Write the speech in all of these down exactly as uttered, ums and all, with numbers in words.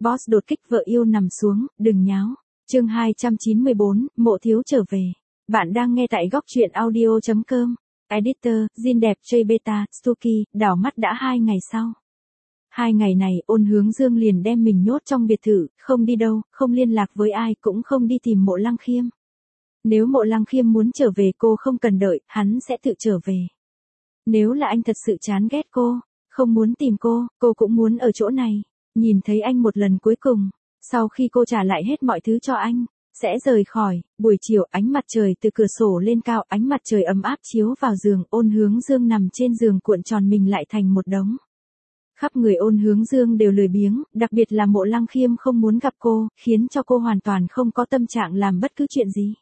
Boss đột kích vợ yêu nằm xuống, đừng nháo. Chương hai trăm chín mươi bốn, Mộ thiếu trở về. Bạn đang nghe tại góc truyện audio chấm com. Editor, Jin đẹp J Beta, Stuki, đảo mắt đã hai ngày sau. Hai ngày này, Ôn Hướng Dương liền đem mình nhốt trong biệt thự, không đi đâu, không liên lạc với ai, cũng không đi tìm Mộ Lăng Khiêm. Nếu Mộ Lăng Khiêm muốn trở về cô không cần đợi, hắn sẽ tự trở về. Nếu là anh thật sự chán ghét cô, không muốn tìm cô, cô cũng muốn ở chỗ này, nhìn thấy anh một lần cuối cùng. Sau khi cô trả lại hết mọi thứ cho anh, sẽ rời khỏi. Buổi chiều ánh mặt trời từ cửa sổ lên cao, ánh mặt trời ấm áp chiếu vào giường. Ôn Hướng Dương nằm trên giường cuộn tròn mình lại thành một đống. Khắp người Ôn Hướng Dương đều lười biếng, đặc biệt là Mộ Lăng Khiêm không muốn gặp cô, khiến cho cô hoàn toàn không có tâm trạng làm bất cứ chuyện gì.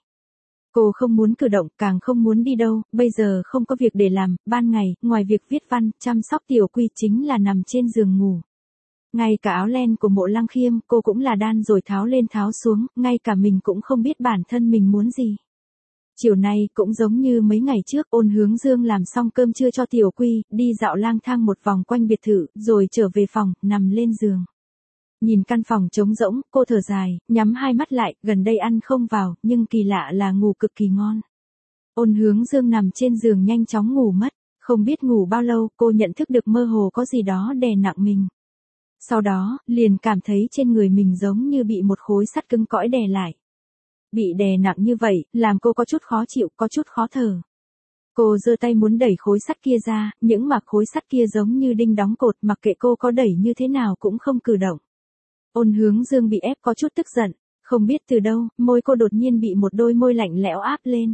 Cô không muốn cử động, càng không muốn đi đâu, bây giờ không có việc để làm, ban ngày, ngoài việc viết văn, chăm sóc Tiểu Quy chính là nằm trên giường ngủ. Ngay cả áo len của Mộ Lăng Khiêm, cô cũng là đan rồi tháo lên tháo xuống, ngay cả mình cũng không biết bản thân mình muốn gì. Chiều nay cũng giống như mấy ngày trước, Ôn Hướng Dương làm xong cơm trưa cho Tiểu Quy, đi dạo lang thang một vòng quanh biệt thự, rồi trở về phòng, nằm lên giường. Nhìn căn phòng trống rỗng, cô thở dài, nhắm hai mắt lại, gần đây ăn không vào, nhưng kỳ lạ là ngủ cực kỳ ngon. Ôn Hướng Dương nằm trên giường nhanh chóng ngủ mất, không biết ngủ bao lâu, cô nhận thức được mơ hồ có gì đó đè nặng mình. Sau đó, liền cảm thấy trên người mình giống như bị một khối sắt cứng cõi đè lại. Bị đè nặng như vậy, làm cô có chút khó chịu, có chút khó thở. Cô giơ tay muốn đẩy khối sắt kia ra, những mà khối sắt kia giống như đinh đóng cột, mặc kệ cô có đẩy như thế nào cũng không cử động. Ôn Hướng Dương bị ép có chút tức giận, không biết từ đâu, môi cô đột nhiên bị một đôi môi lạnh lẽo áp lên.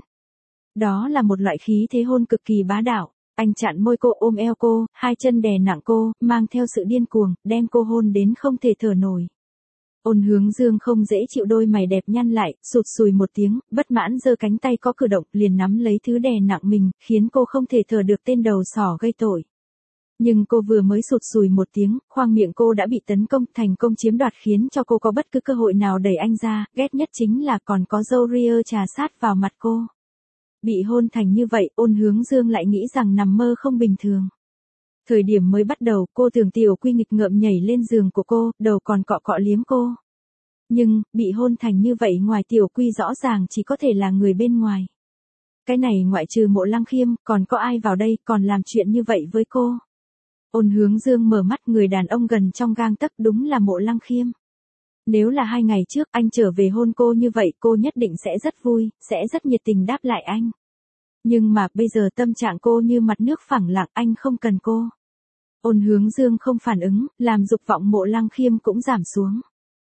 Đó là một loại khí thế hôn cực kỳ bá đạo. Anh chặn môi cô, ôm eo cô, hai chân đè nặng cô, mang theo sự điên cuồng, đem cô hôn đến không thể thở nổi. Ôn Hướng Dương không dễ chịu, đôi mày đẹp nhăn lại, sụt sùi một tiếng, bất mãn giơ cánh tay có cử động, liền nắm lấy thứ đè nặng mình, khiến cô không thể thở được, tên đầu sỏ gây tội. Nhưng cô vừa mới sụt sùi một tiếng, khoang miệng cô đã bị tấn công, thành công chiếm đoạt, khiến cho cô có bất cứ cơ hội nào đẩy anh ra, ghét nhất chính là còn có dâu ria trà sát vào mặt cô. Bị hôn thành như vậy, Ôn Hướng Dương lại nghĩ rằng nằm mơ không bình thường. Thời điểm mới bắt đầu, cô tưởng Tiểu Quy nghịch ngợm nhảy lên giường của cô, đầu còn cọ cọ liếm cô. Nhưng, bị hôn thành như vậy, ngoài Tiểu Quy rõ ràng chỉ có thể là người bên ngoài. Cái này ngoại trừ Mộ Lăng Khiêm, còn có ai vào đây, còn làm chuyện như vậy với cô? Ôn Hướng Dương mở mắt, người đàn ông gần trong gang tấc đúng là Mộ Lăng Khiêm. Nếu là hai ngày trước anh trở về hôn cô như vậy, cô nhất định sẽ rất vui, sẽ rất nhiệt tình đáp lại anh. Nhưng mà bây giờ tâm trạng cô như mặt nước phẳng lặng, anh không cần cô. Ôn Hướng Dương không phản ứng, làm dục vọng Mộ Lăng Khiêm cũng giảm xuống.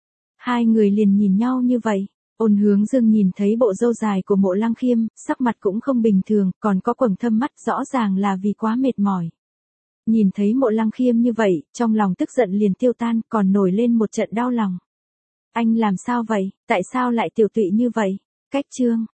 Hai người liền nhìn nhau như vậy. Ôn Hướng Dương nhìn thấy bộ râu dài của Mộ Lăng Khiêm, sắc mặt cũng không bình thường, còn có quầng thâm mắt, rõ ràng là vì quá mệt mỏi. Nhìn thấy Mộ Lăng Khiêm như vậy, trong lòng tức giận liền tiêu tan, còn nổi lên một trận đau lòng. Anh làm sao vậy, tại sao lại tiểu tụy như vậy? Cách chương.